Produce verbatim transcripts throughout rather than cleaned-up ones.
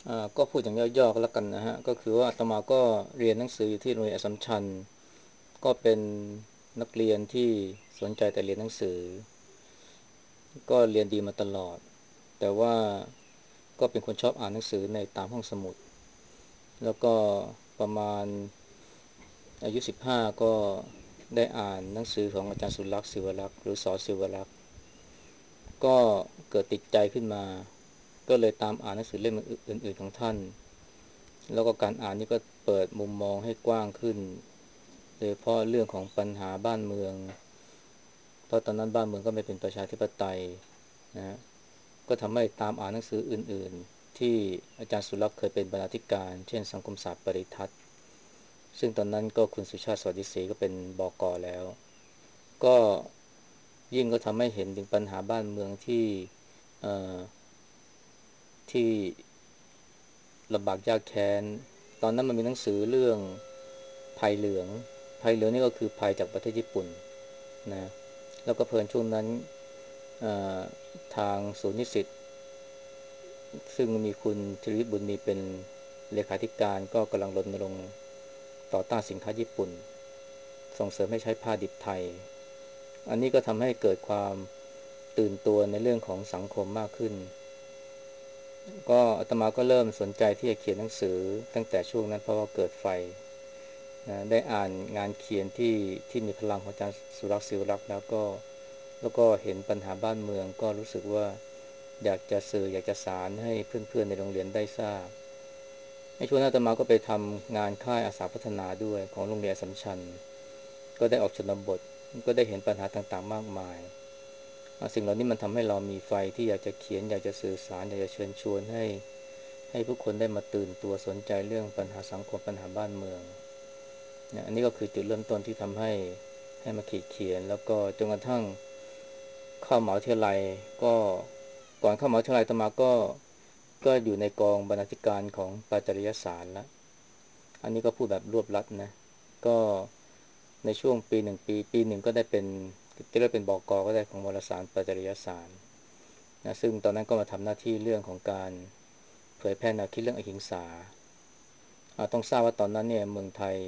อ่าก็พูดอย่างย่อๆก็แล้วกันนะฮะก็คือว่าอาตมาก็เรียนหนังสืออยู่ที่โรงเรียนอัสสัมชัญก็เป็นนักเรียนที่สนใจแต่เรียนหนังสือก็เรียนดีมาตลอดแต่ว่าก็เป็นคนชอบอ่านหนังสือในตามห้องสมุดแล้วก็ประมาณอายุสิบห้าก็ได้อ่านหนังสือของอาจารย์สุรักษ์ศิวรักษ์หรือสอศิวรักษ์ก็เกิดติดใจขึ้นมาก็เลยตามอ่านหนังสือเล่มอื่นๆของท่าน แล้วก็การอ่านนี่ก็เปิดมุมมองให้กว้างขึ้นโดยเฉพาะเรื่องของปัญหาบ้านเมืองเพราะตอนนั้นบ้านเมืองก็ไม่เป็นประชาธิปไตยนะก็ทำให้ตามอ่านหนังสืออื่นๆที่อาจารย์สุรักษ์เคยเป็นบรรณาธิการเช่นสังคมศาสตร์ปริทัศน์ซึ่งตอนนั้นก็คุณสุชาติสวัสดิศรีก็เป็นบกแล้วก็ยิ่งก็ทำให้เห็นถึงปัญหาบ้านเมืองที่เอ่อที่ลำบากยากแค้นตอนนั้นมันมีหนังสือเรื่อง ภัยเหลืองภัยเหลืองนี่ก็คือภัยจากประเทศญี่ปุ่นนะแล้วก็เพลินช่วงนั้นทางศูนย์นิสิตซึ่งมีคุณธีรวิทย์บุญมีเป็นเลขาธิการก็กำลังรณรงค์ต่อต้านสินค้าญี่ปุ่นส่งเสริมให้ใช้ผ้าดิบไทยอันนี้ก็ทำให้เกิดความตื่นตัวในเรื่องของสังคมมากขึ้นก็อาตมาก็เริ่มสนใจที่จะเขียนหนังสือตั้งแต่ช่วงนั้นเพราะว่าเกิดไฟ นะได้อ่านงานเขียนที่ที่มีพลังของอาจารย์สุรักษ์ศิวรักษ์แล้วก็แล้วก็เห็นปัญหาบ้านเมืองก็รู้สึกว่าอยากจะสื่ออยากจะสารให้เพื่อนๆในโรงเรียนได้ทราบในช่วงนั้นอาตมาก็ไปทำงานค่ายอาสาพัฒนาด้วยของโรงเรียนอัสสัมชัญก็ได้ออกชนบทก็ได้เห็นปัญหาต่างๆมากมายสิ่งเหล่านี้มันทำให้เรามีไฟที่อยากจะเขียนอยากจะสื่อสารอยากจะเชิญชวนให้ให้ผู้คนได้มาตื่นตัวสนใจเรื่องปัญหาสังคมปัญหาบ้านเมือง เนี่ยอันนี้ก็คือจุดเริ่มต้นที่ทำให้ให้มาขีดเขียนแล้วก็จนกระทั่งเข้ามหาวิทยาลัยก็ก่อนเข้ามหาวิทยาลัยอาตมาก็ก็อยู่ในกองบรรณาธิการของปาจริยสารแล้วอันนี้ก็พูดแบบรวบลัดนะก็ในช่วงปีหนึ่งปีปีหนึ่งก็ได้เป็นจะเรียกเป็นบกก็ได้ของวารสารปาจริยสารนะซึ่งตอนนั้นก็มาทำหน้าที่เรื่องของการเผยแพร่แนวคิดเรื่องอหิงสาต้องทราบว่าตอนนั้นเนี่ยเมืองไทย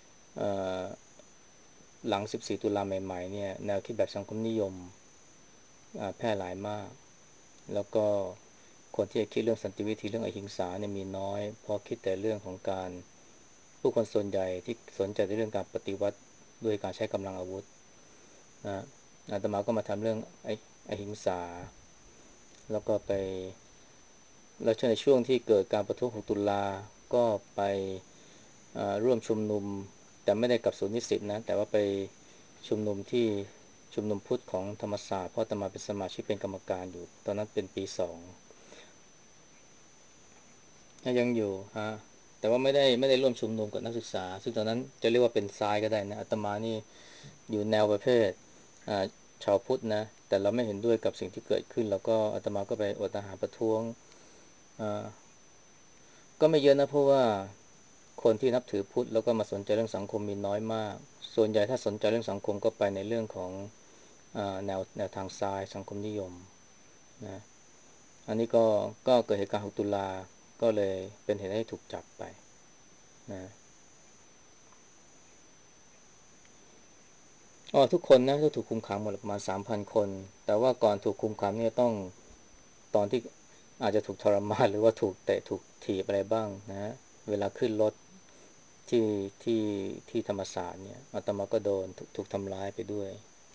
หลังสิบสี่ตุลาใหม่ๆเนี่ยแนวคิดแบบสังคมนิยมแพร่หลายมากแล้วก็คนที่จะคิดเรื่องสันติวิธีเรื่องอหิงสาเนี่ยมีน้อยเพราะคิดแต่เรื่องของการผู้คนส่วนใหญ่ที่สนใจในเรื่องการปฏิวัติด้วยการใช้กำลังอาวุธนะอาตมาก็มาทำเรื่องไออหิงสาแล้วก็ไปแล้วในช่วงที่เกิดการประท้วงหกตุลาก็ไปร่วมชุมนุมแต่ไม่ได้กับศูนย์นิสิตนะแต่ว่าไปชุมนุมที่ชุมนุมพุทธของธรรมศาสตร์เพราะอาตมาเป็นสมาชิกเป็นกรรมการอยู่ตอนนั้นเป็นปีสองยังอยู่ฮะแต่ว่าไม่ได้ไม่ได้ร่วมชุมนุมกับนักศึกษาซึ่งตอนนั้นจะเรียกว่าเป็นซ้ายก็ได้นะอาตมานี่อยู่แนวประเภทชาวพุทธนะแต่เราไม่เห็นด้วยกับสิ่งที่เกิดขึ้นแล้วก็อาตมาก็ไปอดอาหารประท้วงก็ไม่เยอะนะเพราะว่าคนที่นับถือพุทธแล้วก็มาสนใจเรื่องสังคมมีน้อยมากส่วนใหญ่ถ้าสนใจเรื่องสังคมก็ไปในเรื่องของแนวแนวทางซ้ายสังคมนิยมนะอันนี้ก็ก็เกิดเหตุการณ์หกตุลาก็เลยเป็นเหตุให้ถูกจับไปนะอ๋อทุกคนนะก็ถูกคุมขังหมดประมาณสามพันคนแต่ว่าก่อนถูกคุมขังเนี่ยต้องตอนที่อาจจะถูกทรมานหรือว่าถูกเตะถูกถีบอะไรบ้างนะเวลาขึ้นรถที่ที่ที่ธรรมศาสตร์เนี่ยอาตมาก็โดนถูกถูกทำร้ายไปด้วย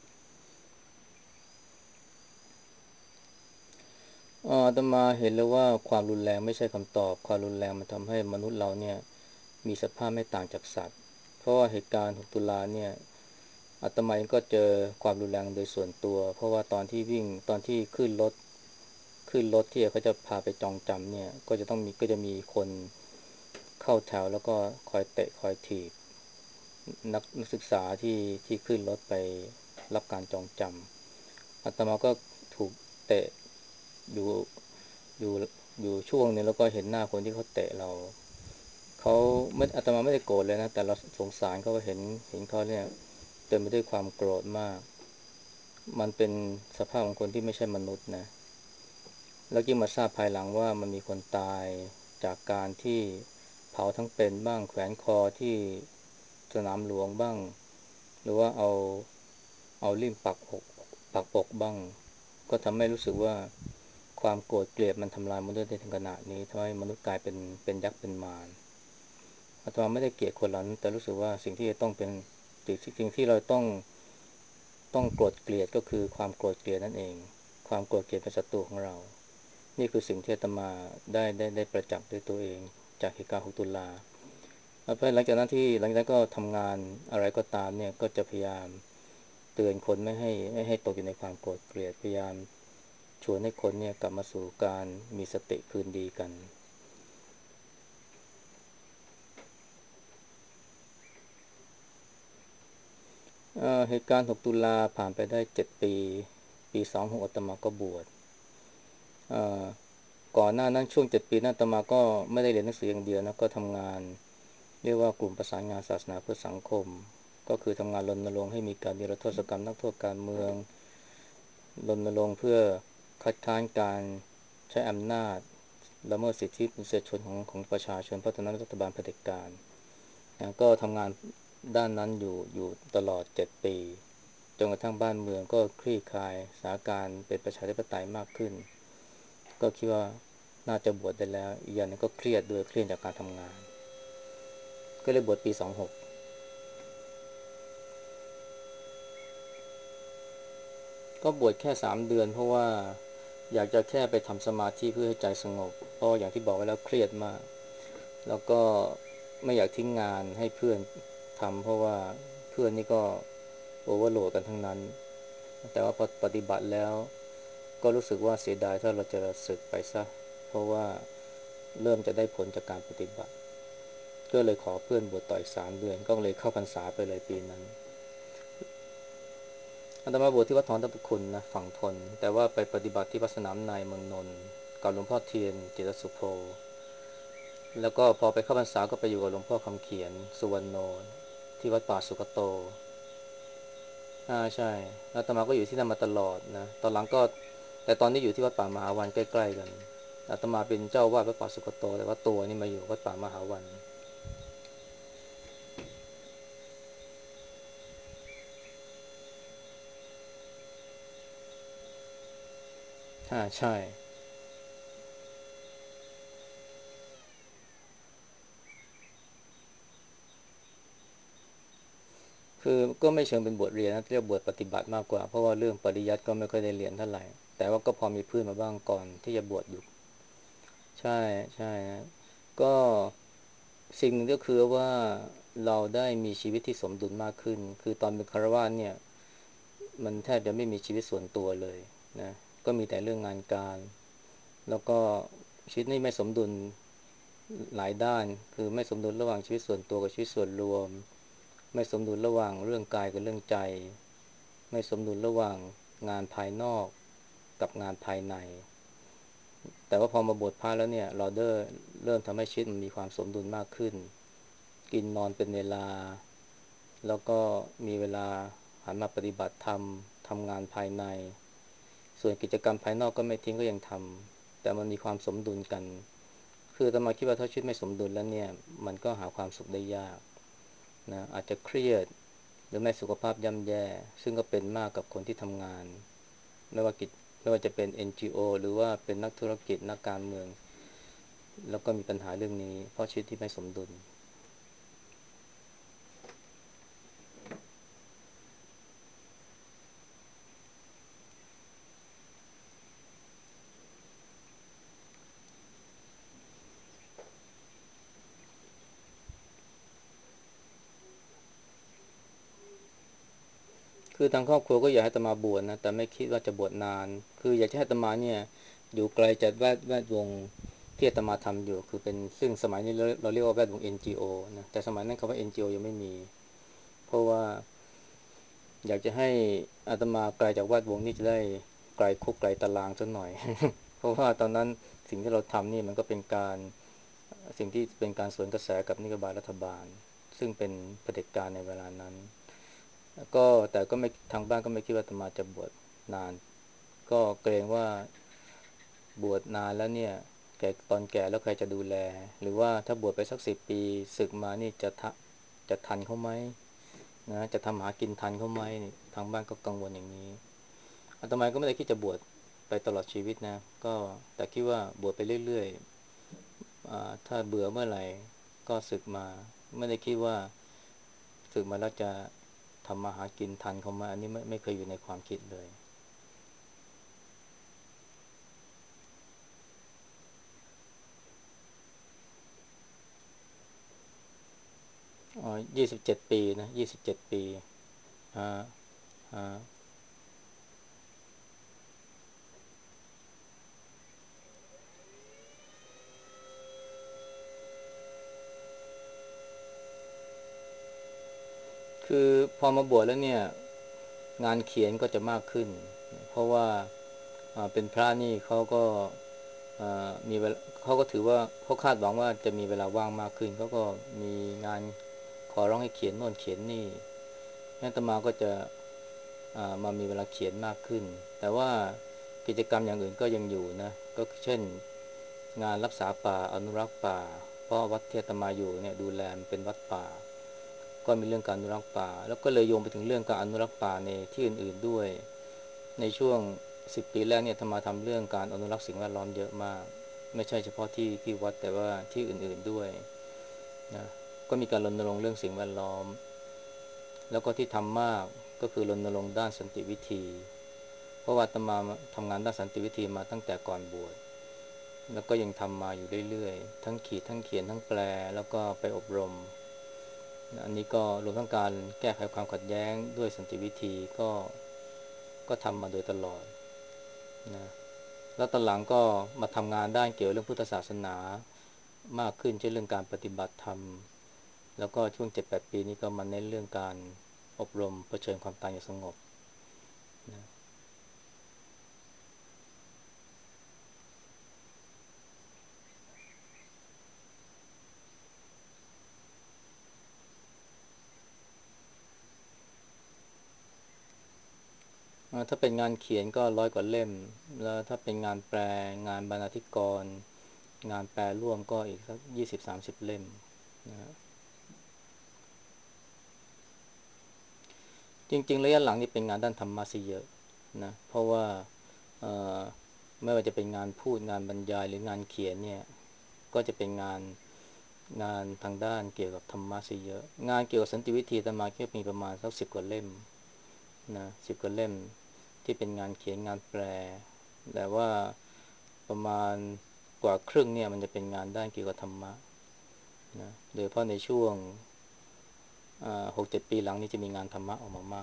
อ๋ออาตมาเห็นแล้วว่าความรุนแรงไม่ใช่คำตอบความรุนแรงมันทำให้มนุษย์เราเนี่ยมีสภาพไม่ต่างจากสัตว์เพราะว่าเหตุการณ์หกตุลาเนี่ย อาตมาเองก็เจอความรุนแรงโดยส่วนตัวเพราะว่าตอนที่วิ่งตอนที่ขึ้นรถขึ้นรถที่เขาจะพาไปจองจำเนี่ยก็จะต้องมีก็จะมีคนเข้าแถวแล้วก็คอยเตะคอยถีบนักนักศึกษาที่ที่ขึ้นรถไปรับการจองจำอาตมาก็ถูกเตะอยู่อยู่อยู่ช่วงนึงแล้วก็เห็นหน้าคนที่เขาเตะเราเขาไม่อาตมาไม่ได้โกรธเลยนะแต่เราสงสารเขาเห็นเห็นเขาเนี่ยเต็มไปด้วยความโกรธมาก มันเป็นสภาพของคนที่ไม่ใช่มนุษย์นะแล้วยิ่งมาทราบภายหลังว่ามันมีคนตายจากการที่เผาทั้งเป็นบ้างแขวนคอที่สนามหลวงบ้างหรือว่าเอาเอาลิ่มปักอกปักอกบ้างก็ทำให้รู้สึกว่าความโกรธเกลียดมันทำลายมนุษย์ได้ถึงขนาดนี้ทำให้มนุษย์กลายเป็นเป็นยักษ์เป็นมารอาตมาไม่ได้เกลียดคนเหล่านั้นแต่รู้สึกว่าสิ่งที่จะต้องเป็นสิ่งที่เราต้องต้องโกรธเกลียดก็คือความโกรธเกลียดนั่นเองความโกรธเกลียดเป็นศัตรูของเรานี่คือสิ่งที่อาตมาได้ได้ได้ประจักษ์ด้วยตัวเองจากเหตุการณ์หกตุลาแล้วหลังจากนั้นที่หลังจากนั้นก็ทำงานอะไรก็ตามเนี่ยก็จะพยายามเตือนคนไม่ให้ไม่ให้ตกอยู่ในความโกรธเกลียดพยายามชวนให้คนเนี่ยกลับมาสู่การมีสติคืนดีกันเอ่อเหตุการณ์หกตุลาผ่านไปได้เจ็ดปีปีสองหกอาตมาก็บวชเอ่อก่อนหน้านั้นช่วงเจ็ดปีนั้นอาตมาก็ไม่ได้เรียนหนังสืออย่างเดียวนะก็ทำงานเรียกว่ากลุ่มประสานงานศาสนาเพื่อสังคมก็คือทำงานรณรงค์ให้มีการนิรโทษกรรมนักโทษการเมืองรณรงค์เพื่อคัดค้านการใช้อำนาจละเมิดสิทธิมนุษยชนของของประชาชนเพราะตอนนั้นรัฐบาลเผด็จการนะก็ทำงานด้านนั้นอยู่อยู่ตลอดเจ็ดปีจนกระทั่งบ้านเมืองก็คลี่คลายสถานการณ์เป็นประชาธิปไตยมากขึ้นก็คิดว่าน่าจะบวชได้แล้วอีกอย่างนึงก็เครียดด้วยเครียดจากการทำงานก็เลยบวชปีสองหกก็บวชแค่สามเดือนเพราะว่าอยากจะแค่ไปทำสมาธิเพื่อให้ใจสงบเพราะอย่างที่บอกไว้แล้วเครียดมากแล้วก็ไม่อยากทิ้งงานให้เพื่อนทำเพราะว่าเพื่อนนี่ก็โอเวอร์โหลดกันทั้งนั้นแต่ว่าพอปฏิบัติแล้วก็รู้สึกว่าเสียดายถ้าเราจะสึกไปซะเพราะว่าเริ่มจะได้ผลจากการปฏิบัติก็เลยขอเพื่อนบวชต่ออีกสามเดือนก็เลยเข้าพรรษาไปเลยปีนั้นอาตมาบวชที่วัดทองทัพคุณนะฝั่งทนแต่ว่าไปปฏิบัติที่วัดสนามในเมืองนนท์กับหลวงพ่อเทียนจิตรสุโภแล้วก็พอไปเข้าพรรษาก็ไปอยู่กับหลวงพ่อคำเขียนสุวรรณโนที่วัดป่าสุกโตอ่าใช่อาตมาก็อยู่ที่นั่นมาตลอดนะตอนหลังก็แต่ตอนนี้อยู่ที่วัดป่ามหาวันใกล้ๆกันอาตมาเป็นเจ้าวาดวัดป่าสุกโตแต่ว่าตัวนี่มาอยู่วัดป่ามหาวันอ่าใช่ คือก็ไม่เชิงเป็นบทเรียนนะเรียกบทปฏิบัติมากกว่าเพราะว่าเรื่องปริยัติก็ไม่ค่อยได้เรียนเท่าไหร่แต่ว่าก็พอมีพื้นมาบ้างก่อนที่จะบวชอยู่ใช่ใช่ฮะก็สิ่งหนึ่งก็คือว่าเราได้มีชีวิตที่สมดุลมากขึ้นคือตอนเป็นคฤหัสถ์เนี่ยมันแทบจะไม่มีชีวิตส่วนตัวเลยนะก็มีแต่เรื่องงานการแล้วก็ชีวิตนี่ไม่สมดุลหลายด้านคือไม่สมดุลระหว่างชีวิตส่วนตัวกับชีวิตส่วนรวม ไม่สมดุลระหว่างเรื่องกายกับเรื่องใจไม่สมดุลระหว่างงานภายนอกกับงานภายในแต่ว่าพอมาบวชพระแล้วเนี่ยเราได้เริ่มทำให้ชีวิตมันมีความสมดุลมากขึ้นกินนอนเป็นเวลาแล้วก็มีเวลาหันมาปฏิบัติธรรมทำงานภายในส่วนกิจกรรมภายนอกก็ไม่ทิ้งก็ยังทำแต่มันมีความสมดุลกันคืออาตมาคิดว่าถ้าชีวิตไม่สมดุลแล้วเนี่ยมันก็หาความสุขได้ยาก นะอาจจะเครียดหรือไม่สุขภาพย่ำแย่ซึ่งก็เป็นมากกับคนที่ทำงานไม่ว่ากิจไม่ว่าจะเป็น เอ็น จี โอ หรือว่าเป็นนักธุรกิจนักการเมืองแล้วก็มีปัญหาเรื่องนี้เพราะชีวิตที่ไม่สมดุลคือทางครอบครัวก็อยากให้อาตมาบวชนะแต่ไม่คิดว่าจะบวชนานคืออยากจะให้อาตมาเนี่ยอยู่ไกลจากแวดแวดวงที่อาตมาทำอยู่คือเป็นซึ่งสมัยนี้เราเราเรียกว่าแวดวง เอ็น จี โอ นะแต่สมัยนั้นคำว่า เอ็น จี โอ ยังไม่มีเพราะว่าอยากจะให้อาตมาไกลจากแวดวงนี้จะได้ไกลคุกไกลตารางสักหน่อย เพราะว่าตอนนั้นสิ่งที่เราทำนี่มันก็เป็นการสิ่งที่เป็นการสวนกระแสกับนโยบายรัฐบาลซึ่งเป็นเผด็จการในเวลานั้นก็แต่ก็ไม่ทางบ้านก็ไม่คิดว่าอาตมาจะบวชนานก็เกรงว่าบวชนานแล้วเนี่ยแก่ตอนแก่แล้วใครจะดูแลหรือว่าถ้าบวชไปสักสิบปีศึกมานี่จะทะจะทันเขาไหมนะจะทำหากินทันเขาไหมนี่ทางบ้านก็กังวลอย่างนี้อาตมาก็ไม่ได้คิดจะบวชไปตลอดชีวิตนะก็แต่คิดว่าบวชไปเรื่อยๆอ่าถ้าเบื่อเมื่อไหร่ก็ศึกมาไม่ได้คิดว่าศึกมาแล้วจะทำมาหากินทันเขาไหมอันนี้ไม่ไม่เคยอยู่ในความคิดเลยอ๋อยี่สิบเจ็ดปีนะยี่สิบเจ็ดปีอ่าอ่า คือพอมาบวชแล้วเนี่ยงานเขียนก็จะมากขึ้นเพราะว่าอ่าเป็นพระนี่เขาก็อ่ามีเวลาเขาก็ถือว่าเขาคาดหวังว่าจะมีเวลาว่างมากขึ้นเขาก็มีงานขอร้องให้เขียนโน่นเขียนนี่งั้นอาตมาก็จะอ่ามามีเวลาเขียนมากขึ้นแต่ว่ากิจกรรมอย่างอื่นก็ยังอยู่นะก็เช่นงานรักษาป่าอนุรักษ์ป่าเพราะวัดที่อาตมาอยู่เนี่ยดูแลมันเป็นวัดป่า ก็มีเรื่องการอนุรักษ์ป่าแล้วก็เลยโยงไปถึงเรื่องการอนุรักษ์ป่าในที่อื่นๆด้วยในช่วงสิบปีแรกเนี่ยธรรมาทำเรื่องการอนุรักษ์สิ่งแวดล้อมเยอะมากไม่ใช่เฉพาะที่ที่วัดแต่ว่าที่อื่นๆด้วยนะก็มีการรณรงค์เรื่องสิ่งแวดล้อมแล้วก็ที่ทำมากก็คือรณรงค์ด้านสันติวิธีเพราะว่าอาตมาทำงานด้านสันติวิธีมาตั้งแต่ก่อนบวชแล้วก็ยังทำมาอยู่เรื่อยๆทั้งขีดทั้งเขียนทั้งแปลแล้วก็ไปอบรม อันนี้ก็รวมทั้งการแก้ไขความขัดแย้งด้วยสันติวิธีก็ก็ทำมาโดยตลอดนะแล้วตอนหลังก็มาทำงานด้านเกี่ยวเรื่องพุทธศาสนามากขึ้นเช่นเรื่องการปฏิบัติธรรมแล้วก็ช่วงเจ็ดถึงแปดปีนี้ก็มาเน้นเรื่องการอบรมเผชิญความตายอย่างสงบนะถ้าเป็นงานเขียนก็ร้อยกว่าเล่มแล้วถ้าเป็นงานแปลงานบรรณาธิกรงานแปลร่วมก็อีกสักยี่สิบสามสิบเล่มนะ จริงๆระยะหลังนี่เป็นงานด้านธรรมะซะเยอะนะเพราะว่าเอ่อไม่ว่าจะเป็นงานพูดงานบรรยายหรืองานเขียนเนี่ยก็จะเป็นงานงานทางด้านเกี่ยวกับธรรมะซะเยอะงานเกี่ยวกับสันติวิธีอาตมาก็มีประมาณสักสิบกว่าเล่มนะสิบกว่าเล่มที่เป็นงานเขียนงานแปลแต่ว่าประมาณกว่าครึ่งเนี่ยมันจะเป็นงานด้านเกี่ยวกับธรรมะนะโดยเฉพาะในช่วงหกเจ็ดปีหลังนี้จะมีงานธรรมะออกมามาก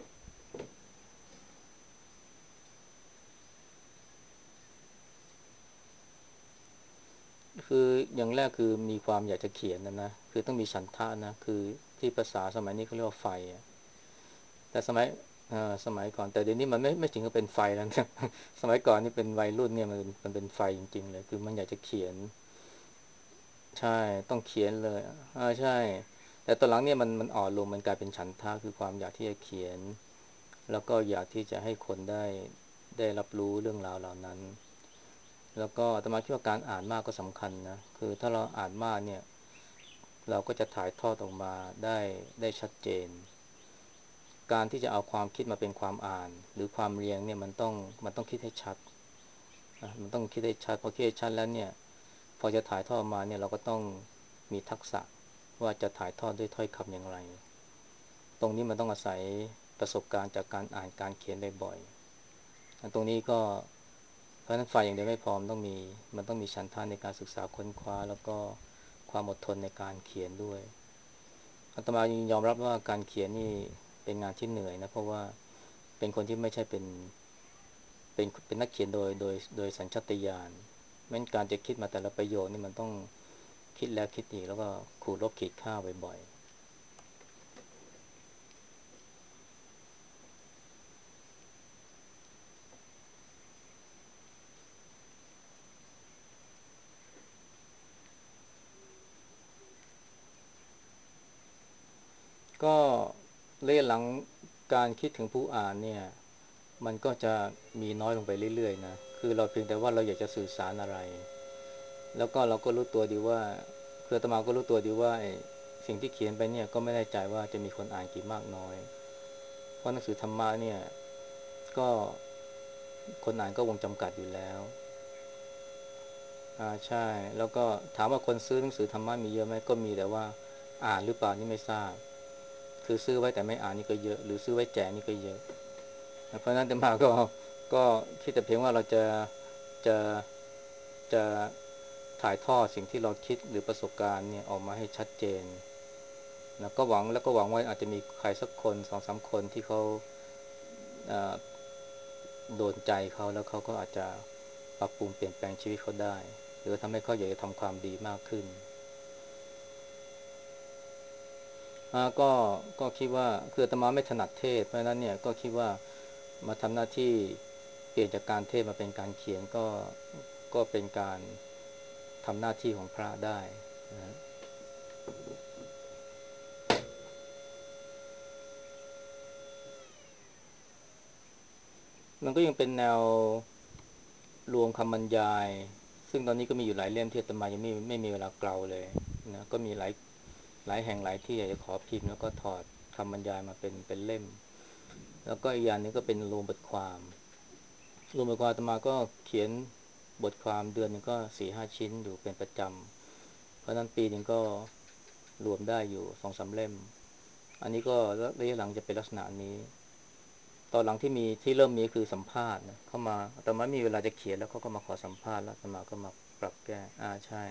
คืออย่างแรกคือมีความอยากจะเขียนนะนะคือต้องมีฉันทะนะคือที่ภาษาสมัยนี้เขาเรียกว่าไฟอะแต่สมัยเอ่อสมัยก่อนแต่เดี๋ยวนี้มันไม่ไม่ถึงกับเป็นไฟแล้วนะสมัยก่อนนี่เป็นวัยรุ่นเนี่ยมันมันเป็นไฟจริงๆเลยคือมันอยากจะเขียนใช่ต้องเขียนเลยอ่าใช่แต่ตอนหลังเนี่ยมันมันอ่อนลงมันกลายเป็นฉันทะคือความอยากที่จะเขียนแล้วก็อยากที่จะให้คนได้ได้รับรู้เรื่องราวเหล่านั้น แล้วก็อาตมาคิดว่าการอ่านมากก็สำคัญนะคือถ้าเราอ่านมากเนี่ยเราก็จะถ่ายทอดออกมาได้ได้ชัดเจนการที่จะเอาความคิดมาเป็นความอ่านหรือความเรียงเนี่ยมันต้องมันต้องคิดให้ชัดนะมันต้องคิดให้ชัดพอคิดให้ชัดแล้วเนี่ยพอจะถ่ายทอดมาเนี่ยเราก็ต้องมีทักษะว่าจะถ่ายทอดด้วยถ้อยคำอย่างไรตรงนี้มันต้องอาศัยประสบการณ์จากการอ่านการเขียนบ่อยๆตรงนี้ก็ เพราะฉะนั้นไฟอย่างเดียวไม่พอมันต้องมีมันต้องมีฉันทะในการศึกษาค้นคว้าแล้วก็ความอดทนในการเขียนด้วยอาตมายังยอมรับว่าการเขียนนี่เป็นงานที่เหนื่อยนะเพราะว่าเป็นคนที่ไม่ใช่เป็นเป็นเป็นนักเขียนโดยโดยโดยสัญชาตญาณแม้นการจะคิดมาแต่ละประโยคนี่มันต้องคิดแล้วคิดอีกแล้วก็ขูดลบขีดค่าบ่อยๆก็ระยะหลังการคิดถึงผู้อ่านเนี่ยมันก็จะมีน้อยลงไปเรื่อยๆนะคือเราเพียงแต่ว่าเราอยากจะสื่อสารอะไรแล้วก็เราก็รู้ตัวดีว่าคืออาตมาก็รู้ตัวดีว่าไอ้สิ่งที่เขียนไปเนี่ยก็ไม่แน่ใจว่าจะมีคนอ่านกี่มากน้อยเพราะหนังสือธรรมะเนี่ยก็คนอ่านก็วงจำกัดอยู่แล้วอ่าใช่แล้วก็ถามว่าคนซื้อหนังสือธรรมะมีเยอะไหมก็มีแต่ว่าอ่านหรือเปล่านี่ไม่ทราบคือซื้อไว้แต่ไม่อ่านนี่ก็เยอะหรือซื้อไว้แจกนี่ก็เยอะเพราะฉะนั้นอาตมาก็ก็คิดแต่เพียงว่าเราจะจะจะถ่ายทอดสิ่งที่เราคิดหรือประสบการณ์เนี่ยออกมาให้ชัดเจนนะก็หวังแล้วก็หวังว่าอาจจะมีใครสักคนสองสามคนที่เขาเอ่อโดนใจเขาแล้วเขาก็อาจจะปรับปรุงเปลี่ยนแปลงชีวิตเขาได้หรือทำให้เขาอยากจะทำความดีมากขึ้นอ่าก็ก็คิดว่าคืออาตมาไม่ถนัดเทศน์เพราะฉะนั้นเนี่ยก็คิดว่ามาทำหน้าที่เปลี่ยนจากการเทศน์มาเป็นการเขียนก็ก็เป็นการทำหน้าที่ของพระได้นะ มันก็ยังเป็นแนวรวมคำบรรยายซึ่งตอนนี้ก็มีอยู่หลายเล่มที่อาตมายังไม่ไม่มีเวลาเกลาเลยนะก็มีหลายหลายแห่งหลายที่อยากจะขอพิมพ์แล้วก็ถอดคำบรรยายมาเป็นเป็นเล่มแล้วก็อีกอย่างหนึงก็เป็นรวมบทความรวมบทความอาตมาก็เขียนบทความเดือนหนึงก็สี่ห้าชิ้นอยู่เป็นประจำเพราะนั้นปีหนึ่งก็รวมได้อยู่สองสามเล่มอันนี้ก็ระยะหลังจะเป็นลักษณะนี้ ตอนหลังที่มีที่เริ่มมีคือสัมภาษณ์นะเข้ามาแต่ไม่มีเวลาจะเขียนแล้วเขาก็มาขอสัมภาษณ์แล้วอาตมาก็มาปรับแก้อ่าใช่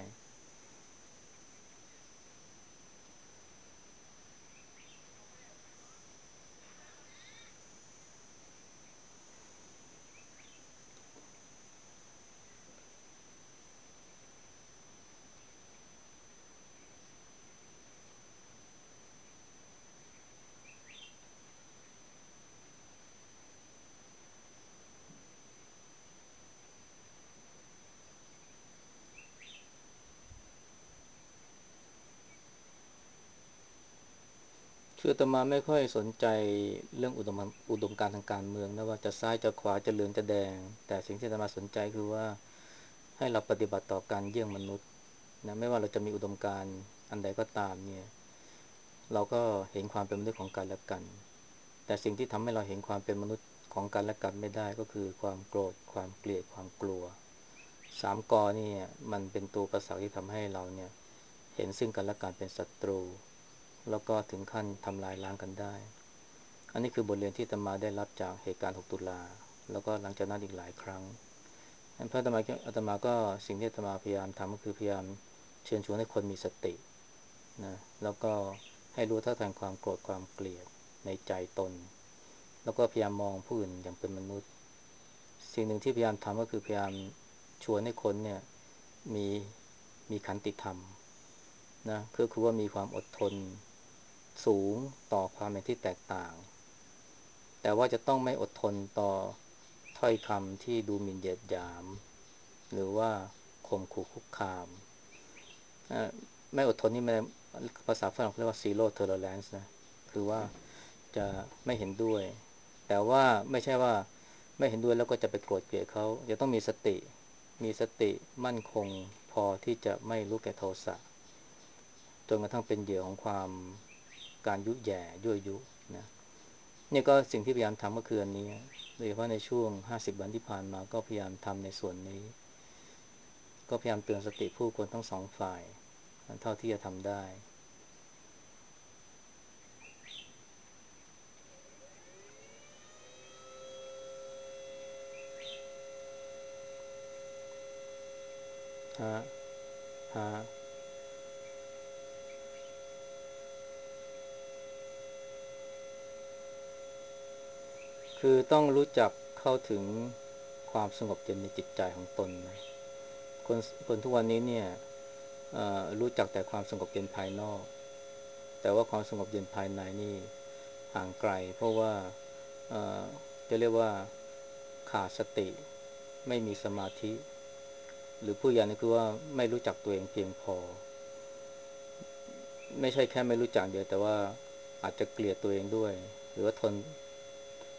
คืออาตมาไม่ค่อยสนใจเรื่องอุดมอุดมการณ์ทางการเมืองนะว่าจะซ้ายจะขวาจะเหลืองจะแดงแต่สิ่งที่อาตมาสนใจคือว่าให้เราปฏิบัติต่อการเยี่ยงมนุษย์นะไม่ว่าเราจะมีอุดมการณ์อันใดก็ตามเนี่ยเราก็เห็นความเป็นมนุษย์ของกันและกันแต่สิ่งที่ทำให้เราเห็นความเป็นมนุษย์ของกันและกันไม่ได้ก็คือความโกรธความเกลียดความกลัว สามกอนี่มันเป็นตัวประสาทที่ทำให้เราเนี่ยเห็นซึ่งกันและกันเป็นศัตรูแล้วก็ถึงขั้นทำลายล้างกันได้อันนี้คือบทเรียนที่อาตมาได้รับจากเหตุการณ์หกตุลาแล้วก็หลังจากนั้นอีกหลายครั้งเพราะอาตมาอาตมาก็สิ่งที่อาตมาพยายามทำก็คือพยายามเชิญชวนให้คนมีสตินะแล้วก็ให้รู้เท่าทันความโกรธความเกลียดในใจตนแล้วก็พยายามมองผู้อื่นอย่างเป็นมนุษย์สิ่งหนึ่งที่พยายามทำก็คือพยายามชวนให้คนเนี่ยมีมีขันติธรรม นะก็คือว่ามีความอดทนสูงต่อความเห็นที่แตกต่างแต่ว่าจะต้องไม่อดทนต่อถ้อยคำที่ดูหมิ่นเหยียดหยามหรือว่าข่มขู่คุกคามไม่อดทนนี่มันภาษาฝรั่งเรียกว่า zero tolerance นะคือว่าจะไม่เห็นด้วยแต่ว่าไม่ใช่ว่าไม่เห็นด้วยแล้วก็จะไปโกรธเกลียดเขาจะต้องมีสติมีสติมั่นคงพอที่จะไม่รู้แก่โทสะ จนกระทั่งเป็นเหยื่อของความการยุแย่ยั่วยุนะนี่ก็สิ่งที่พยายามทำก็คืออันนี้โดยเฉพาะในช่วงห้าสิบวันที่ผ่านมาก็พยายามทำในส่วนนี้ก็พยายามเตือนสติผู้คนทั้งสองฝ่ายเท่าที่จะทำได้ฮะฮะคือต้องรู้จักเข้าถึงความสงบเย็นในจิตใจของตนนะคนคนทุกวันนี้เนี่ยรู้จักแต่ความสงบเย็นภายนอกแต่ว่าความสงบเย็นภายในนี่ห่างไกลเพราะว่าจะเรียกว่าขาดสติไม่มีสมาธิหรือผู้อย่างนึงคือว่าไม่รู้จักตัวเองเพียงพอไม่ใช่แค่ไม่รู้จักเดียวแต่ว่าอาจจะเกลียดตัวเองด้วยหรือว่าทน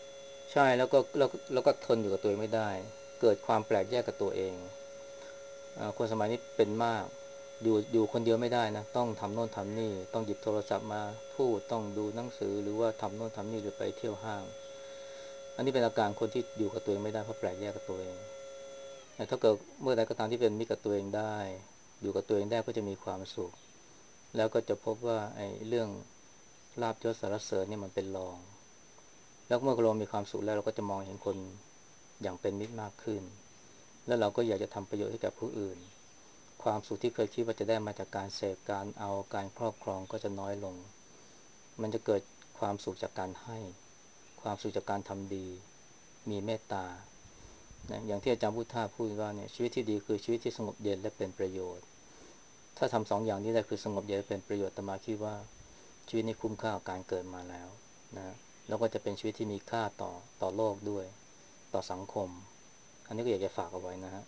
ใช่แล้วก็แล้วแล้วก็ทนอยู่กับตัวเองไม่ได้เกิดความแปลกแยกกับตัวเองอ่าคนสมัยนี้เป็นมากอยู่อยู่คนเดียวไม่ได้นะต้องทำโน่นทำนี่ต้องหยิบโทรศัพท์มาพูดต้องดูหนังสือหรือว่าทำโน่นทำนี่หรือไปเที่ยวห้างอันนี้เป็นอาการคนที่อยู่กับตัวเองไม่ได้เพราะแปลกแยกกับตัวเองแต่ถ้าเกิดเมื่อใดก็ตามที่เป็นมิตรกับตัวเองได้อยู่กับตัวเองได้ก็จะมีความสุขแล้วก็จะพบว่าไอ้เรื่องลาภยศสรรเสริญเนี่ยมันเป็นรองแล้วเมื่อเรามีความสุขแล้วเราก็จะมองเห็นคนอย่างเป็นมิตรมากขึ้นแล้วเราก็อยากจะทำประโยชน์ให้กับผู้อื่นความสุขที่เคยคิดว่าจะได้มาจากการเสพการเอาการครอบครองก็จะน้อยลงมันจะเกิดความสุขจากการให้ความสุขจากการทำดีมีเมตตานะอย่างที่อาจารย์พุทธาพูดว่าเนี่ยชีวิตที่ดีคือชีวิตที่สงบเย็นและเป็นประโยชน์ถ้าทำสองอย่างนี้ได้คือสงบเย็นและเป็นประโยชน์อาตมาคิดว่าชีวิตนี้คุ้มค่ากับการเกิดมาแล้วนะแล้วก็จะเป็นชีวิตที่มีค่าต่อต่อโลกด้วยต่อสังคมอันนี้ก็อยากจะฝากเอาไว้นะฮะ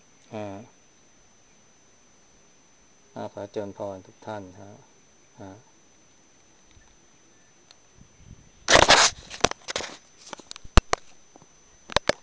อ่า อาขอเจริญพรทุกท่านฮะฮะ